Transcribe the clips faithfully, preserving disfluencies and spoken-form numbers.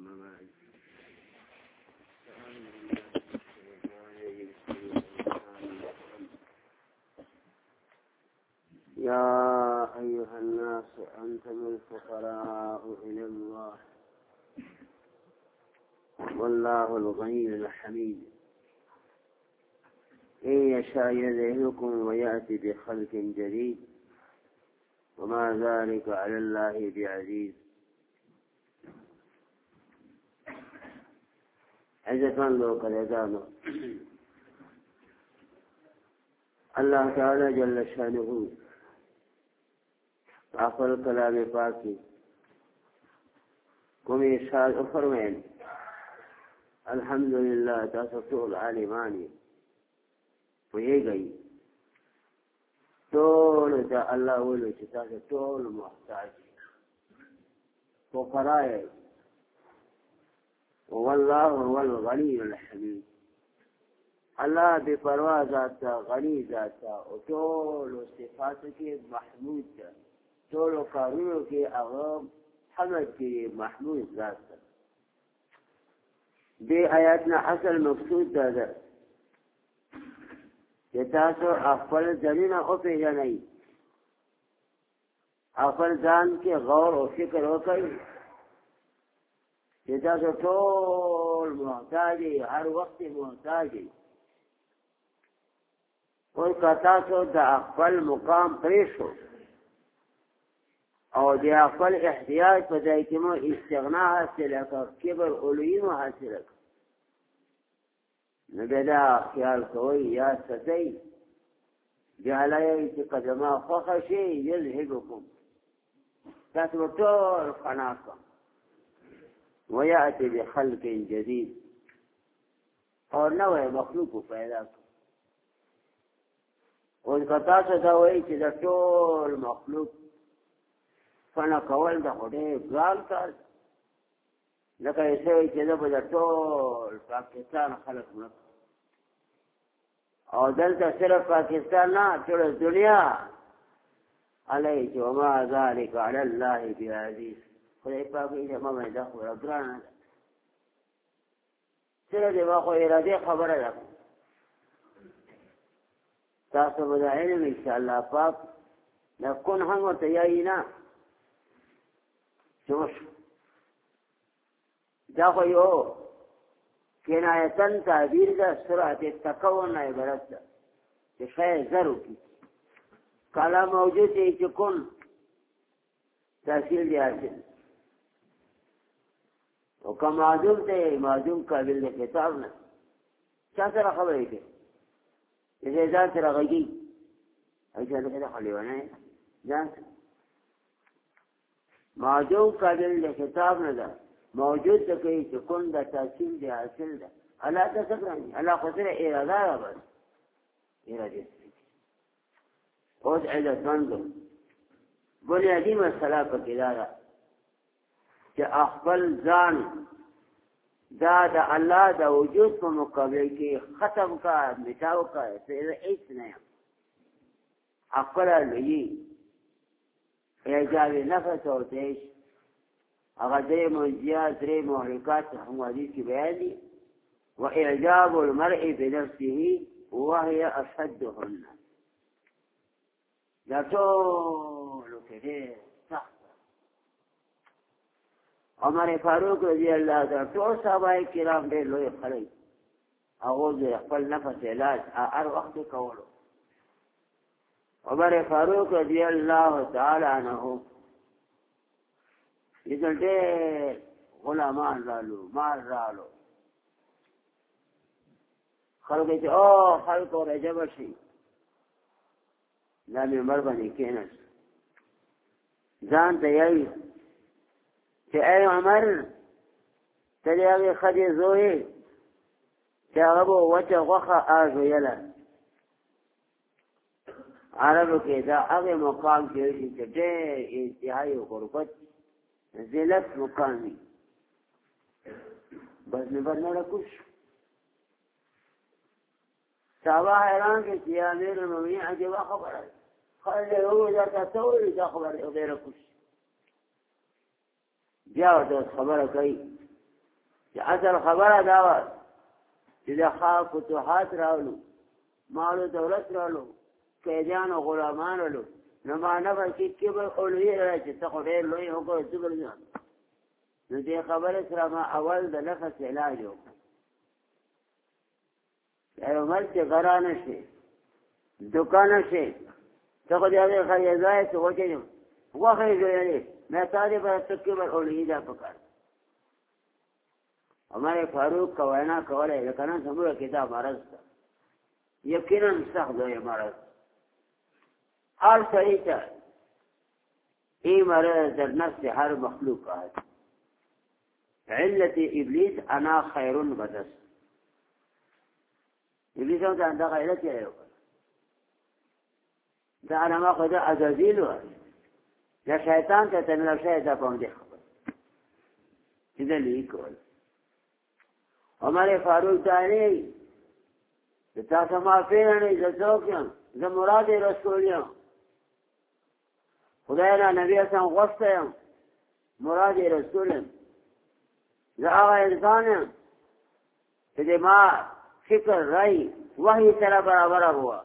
يا أيها الناس أنتم الفقراء إلى الله والله الغني الحميد إن يشاء يذهبكم ويأتي بخلق جديد وما ذلك على الله بعزيز. عزة لو قد أزانوا الله تعالى جل شانه آخر كلام پاکی کوم ارشاد فرمائیں الحمدللہ تاسو ټول عالمانی پوهې گئی ټول ته الله ولو چې تاسو ټول محتاج فقراء والله هو الغني الحميد. الله بے پروا ذات غنی ذات او ټول صفات کې محمود ده ټول کارونو کې هغه حمد کې محمود ذات ده. دې آیاتنا اصل مقصود ده چې تاسو خپل ځانونه او پیژنئ خپل ځان کې غور او فکر وکړئ چې تاسو ټول محتاج هر وخت محتاج او که تاسو د خپل مقام پریښو او د خپل احتیاج په ځای کې مو استغنا حاصله کړه کبر اولوی مو حاصله کړه نو دا خیال کوئ یا ستئ جهلای چې قدمه خوښه شي یذهبکم تاسو ټول فنا کړه ويأتي بخلق جديد اور نوې مخلوق پیدا کړه. او کتا څه دا وایي چې د ټول مخلوق فنا کول د خدای ځان کار لکه یې چې د ټول پاکستان خلک مړ او دلته صرف پاکستان نه ټول دنیا علی چې وما ذلك على الله بعزيز. خدای پاک یې ما دا خو راګرانه سره دی واخو اراده خبره ده تاسو به علم ان شاء الله پاک نكون هم تیاینا جوش دا خو یو کنایتن تعبیر ده سرعت تکون عبارت ده چې شای زرو کی کالا موجود دی چې کن تحصیل دی حاصل او که معدوم ته معدوم قابل د کتاب نه چا سره خبرې کوي چې ځان سره غږی ایسا دغه خلیونه ځان معدوم قابل د کتاب نه ده موجود ته کوي چې کون د تحصیل دی حاصل ده الله تسکرانی الله خسره اراده بس اراده اوس عدت منظر بنیادی مسئله پکې ده چې خپل ځان دا د الله د وجود په مقابل کې ختم کا مټاو کا څه هیڅ نه خپل لوی ایجاب نفس او دیش هغه دې موجیات درې محرکات هم حدیث کې بیان دي واعجاب المرء بنفسه وهي اشدهن دا ټول کې صح. عمر فاروق رضی الله تعالی ټول صحابه کرام ډېر لوی خلک هغه د خپل نفس علاج هر وخت کولو. عمر فاروق رضی الله تعالی عنہ دې ډېر غلامان رالو مال رالو خلک چې او خلک راجب شي دا مې مر باندې کېناس ځان ته یې چې ای عمر ته دې هغه خدي زوی چې هغه وچه غوښه ازویله عربو کې دا هغه مقام کې چې ډېر انتهایی غربت ذلت مقامی بس نبر نه راکوش صحابه حیران کې چې امیر المؤمنین عجیبه خبره خلک هو دا تاسو دا خبره غیر کوش بیا د خبره کوي چې اصل خبره دا وه چې د خاص فتوحات راولو مال و دولت راولو قیدیان و غلامان راولو نو معنا به چې کبر اولویې را چې ته خو ډېر لوی وکړو څه ګرځې نو دې خبرې سره ما اول د نفس علاج وکړ یو مرد چې غرانه شي دکانه شي ته خو دې هغې خریدای څه وچې غوښه یې جوړوي مې تا دې به ته کبر اولویې دا پکار عمر فاروق کا وینا کوله لکه نن څومره کې دا مرض ده یقینا سخت دی مرض هر سړی ته ای مرض در نفس هر مخلوق آد علت ابلیس انا خیرون بدس ابلیس هم دا دا علت یې یو دا انا ما خدا عزازیل و یا شیطان ته تنل شیطان په دې خبر دې لیکول عمر فاروق تعالی تاسو ما پیژنئ زه څوک یم زه مراد رسول یم خدای نه نبی اسلام غوښته یم مراد رسول یم زه هغه انسان یم چې د ما فکر رای وحی سره برابره هوا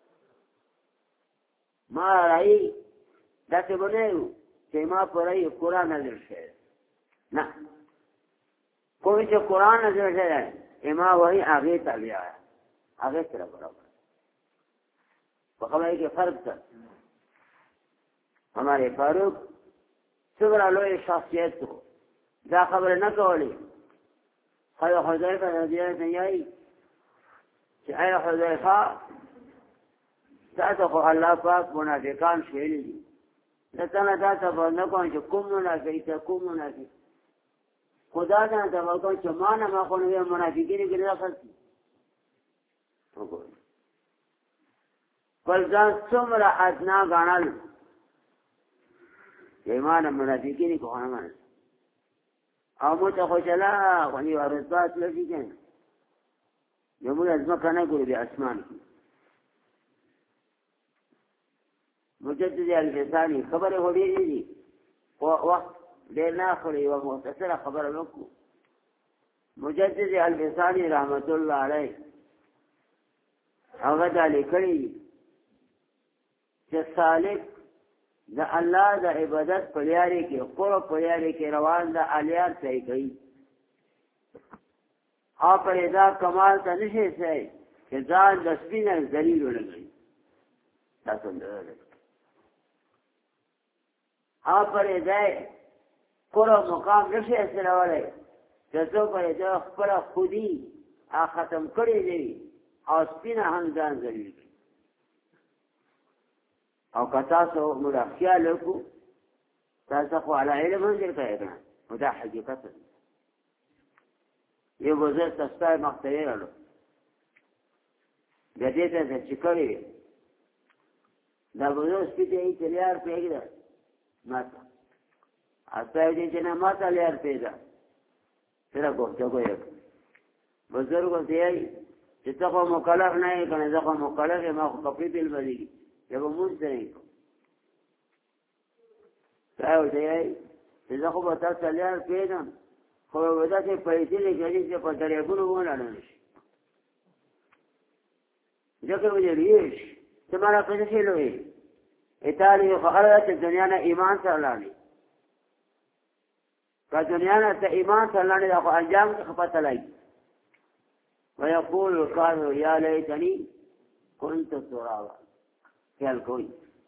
ما رای داسې به نه یو چې ما په رای قرآن نازل شوی نه کوئی چې قرآن نازل شوی اما وحی هغې ته بیا هغې سره برابر په خبره کې فرق ده ہمارے فاروق څومره لوی شخصیت و دا خبره نه کولی خو حذیفه رضی الله عنه یې چې ای حذیفه تاسو خو الله پاک منافقان شویلي دي لکه نه تاسو به نه کوم چې کوم منافق ته کوم منافق خدا ته دا وکړو چې ما نه ما خو نه منافقین کې نه خلک وګورئ بل ځان څومره ادنا ګڼل ایمان منافقین کو نه مانه او مو ته خوشاله غني ورځات لږی کنه یو موږ ازما کنه ګورې د اسمان مجدد الفسانی خبره هوډې دي او وخت ډېر نه خوري او مختصره خبره وکړو مجدد الفسانی رحمت الله علیه هغه د لیکلي چې سالک د الله د عبادت په لارې کې قرب په لارې کې روان د الیار صحیح کوي او پر دا کمال ته نشي صحیح چې ځان د سپینه ذلیل ولګي تاسو نه او پر دا قرب مقام نشي استلولای چې څو پر دا خپل خودي ا ختم کړی دی او سپینه هم ځان ذلیل او که تاسو موږ خیال وکړو تاسو خو علی علم هم ذکر کړئ نو دا حقیقت دی یو وزر تاسو مختوی رالو د دې ته چې کړی دا وزر سپیته یې تلیار پیږي ماته اته دې چې نه ماته لیار پیدا سره کوته کوی وزر کو دی چې تاسو مکلف نه یې کنه ځکه مکلف ما خو کپی بیل باندې یو مونږ نه کوو دا دی چې زه خو به تاسو لیار پیدم خو به داسې پیسې لګوي چې په دریابونو ولاړ شي ځکه ویل یې چې مانا پیسې لوي ایتالی خو هغه چې دنیا نه ایمان سره لاړې که دنیا نه ته ایمان سره لاړې خو انجام کې خپته لګي ويقول القائل يا ليتني كنت ترابا خیال کوئی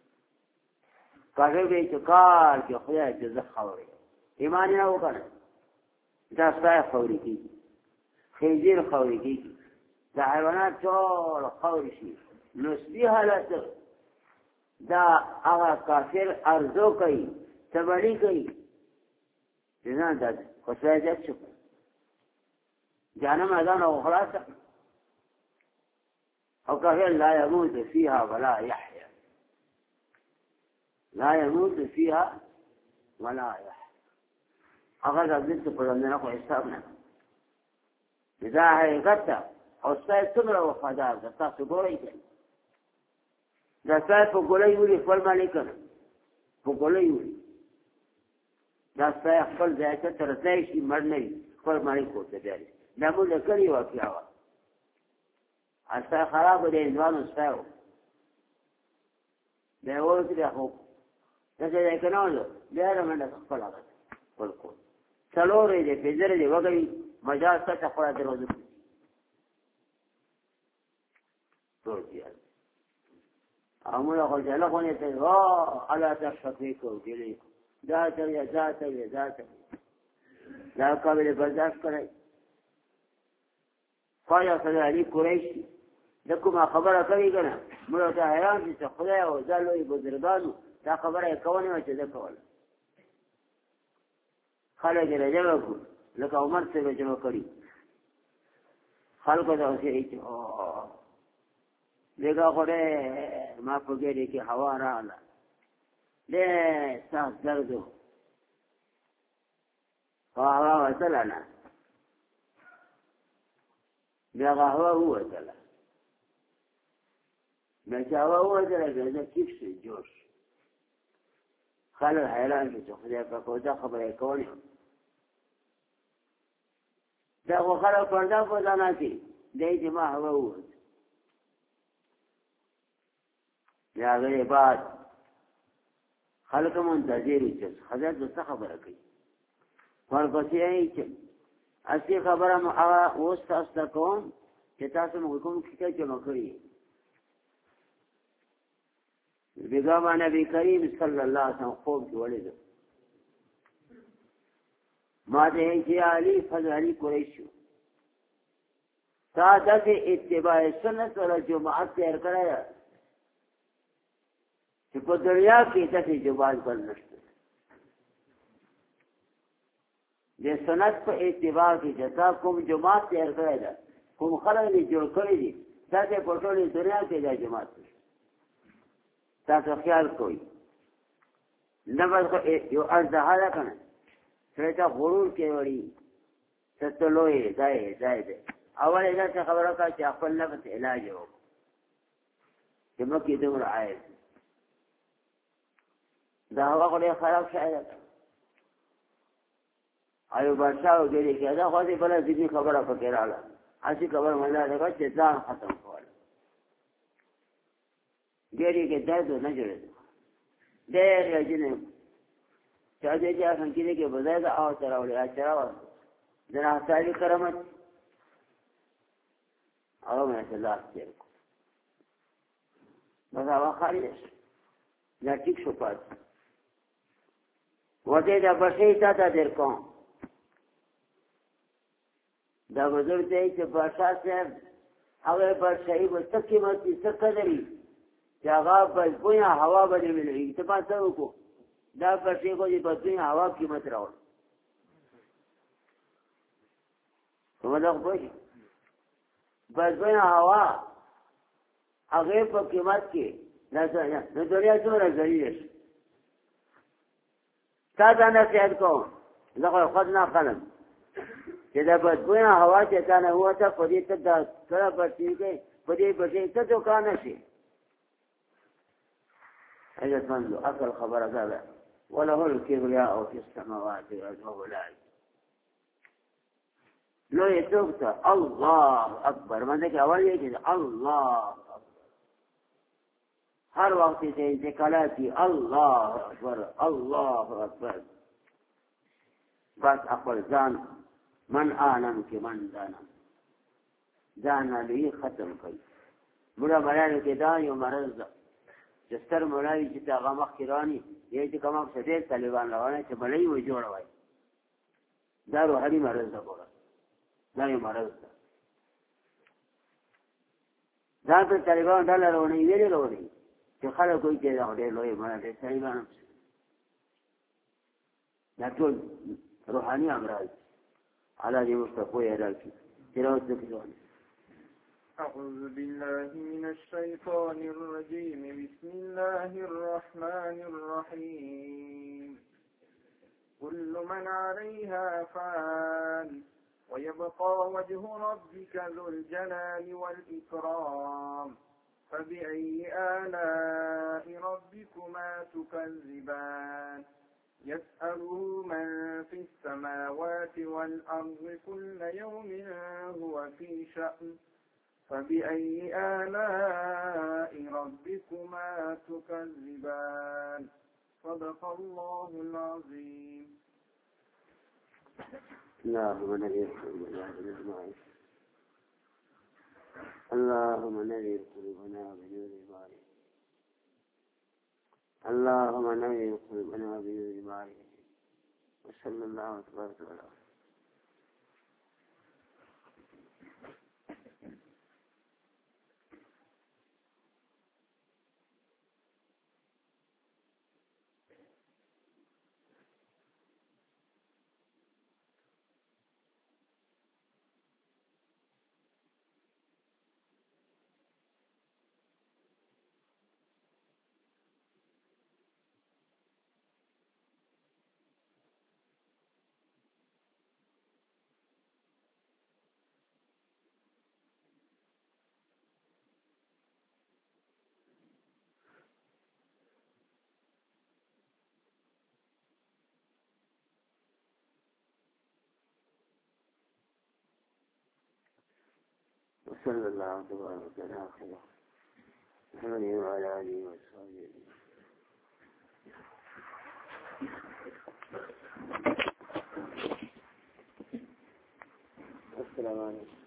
کاغه به چې کار کې خدای دې زخوري ایمان نه وکړ دا ځای خوري کی خنزیر خوري کی دا حیوانات ټول خوري شي نو سپي حالت دا هغه کافر ارزو کوي تبړی کوي ځان دا خدای دې شو جانم اذان او خلاص او كافر لا يموت فيها ولا يحيا لا يموت فيها ولا يحيا اگر ذلك پرندنا کو حساب نه اذا حقیقت او ستای څومره وفادار ده تاسو ګورئ دا ستای په ګولای ویلي خپل مالک نه په ګولای ویلي دا ستای خپل ځای ته ترځای شي مړ نه خپل مالک ورته بیا دی دا موږ د کلي واقعه وه سپی خراب و د هندوانو سپی و بیا یې ووتو بیا خو داسې دی که نه و بیا یې رامنډه کړه خپل هغه خپل کور څلور یې دی پنځه دی وګوي مجاز ته خپله دروازه ټول تیار او موږ خو جله خونې ته الله تشفقې کوو ګیلې دا ترې دا ترې دا ترې دا قابل برداشت کړی خواجه صلی علي قریشي د کومه خبره کوي که نه موږ ورته حیران شي چې خدای او دا لوی بزرګانو دا خبره یې کوله وه چې ده کوله خلک یې راجمع کړو لکه عمر صاحب یې جمع کړي خلکو ته اوسېږي چې دیگه خو ډېر ما په ګېډې کې هوا راغله ډېر سخت درد و خو هوا وتله نه بیا هغه هوا ووتله بیا چې هوا ووتله بیا زه ټیک شو جوړ شو خلک حیران شو چې خدای پاک دا خبره یې کولې دا خو خلک پرده په ځانه کې دی چې ما هوا ووت بیا هغې بعد خلک منتظر وي چې حضرت څه خبره کوي ورپسې یې چې اصلي خبره مو هغه اوس تاسو ته کوم چې تاسو مو کوم کتاب جمع کړي بیګا نبی کریم صلی الله علیه وسلم خوب کې ولید ما ته چې علي فضل علي قریشو تا دغه اتباع سنت ولا جماعت تیار کړی چې په دنیا کې دغه جواز بل نشته د سنت په اتباع کې چې تا کوم جماعت تیار کړی ده کوم خلک یې جوړ کړی دي دغه په ټولې دنیا کې دا جماعت تاسو خیال کوئ نه بس یو ازدهار کنه سره تا غرور کې وړي ستلوې ځای ځای دی اول دا خبره کا چې خپل نفس علاج وکړو چې مکه دومره عاید دا هوا خو ډېر خراب شوی ده ایوب بادشاه وګورئ چې دا خو دې بله ځینې خبره پکې راغله هسې خبره مله ده چې ځان ختم کول ډېرې کې درد نه جوړېده ډېر ځینې چا دې چې اخن کې دې کې بځای ده او ته راوړې چې راوړه جناح صاحب کرامت هغه مې ته لاس تېر کړو بس هغه خالي دا ټیک شو پاتې وته دا بشي تا ته در کوم دا بزرګ دی چې بادشاه صاحب هغه بادشاہي به څه قیمت دي څه قدري چې هغه په بویا هوا باندې ملي ته پاتې وکړو دا بشي کو دي په بویا هوا قیمت راوړ کومه دا خو بس بویا هوا هغه په قیمت کې نه څنګه نو دنیا څومره ذلیل تا دا نصیحت کوم زه خو خود نه قلم چې دا بدبویه هوا چې تا نه ووته په دې ته دا کله بچي کې په دې بچي ته دوکان شي عزتمندو اصل خبره دا ده وله الكبرياء في السماوات والارض والارض لو يتوبت الله اکبر باندې کې اول یې چې الله هر وخت چې انتقالاتي الله اکبر الله اکبر بس خپل ځان من اعلم کې من دانا ځان علی ختم کړي موږ باندې کې دا یو مرز ده چې ستر مولوی چې هغه مخکرانی یې چې کوم څه دې طالبان روانه چې بلې و جوړوي دا روحاني مرز ده ګوره دا یو مرز ده دا په طالبان ډالر ونه ویلې وروړي چې خلک کوئی چې دا ډېر لوی مړه دي طالبان دا ټول روحاني امراض على دې مستقوي راځي تراوت ذکر أعوذ بالله من الشيطان الرجيم بسم الله الرحمن الرحيم كل من عليها فان ويبقى وجه ربك ذو الجلال والإكرام فبأي آلاء ربكما تكذبان يسأله من في السماوات والأرض كل يوم هو في شأن فبأي آلاء ربكما تكذبان صدق الله العظيم. اللهم نذر قلوبنا بنور اللهم نذر قلوبنا بنور معرفتك اللهم نذر قلوبنا بنور معرفتك وصلى الله تبارك وتعالى. وصلى الله تبارك وتعالى خيرا محمد وعلى آله وصحبه السلام عليكم.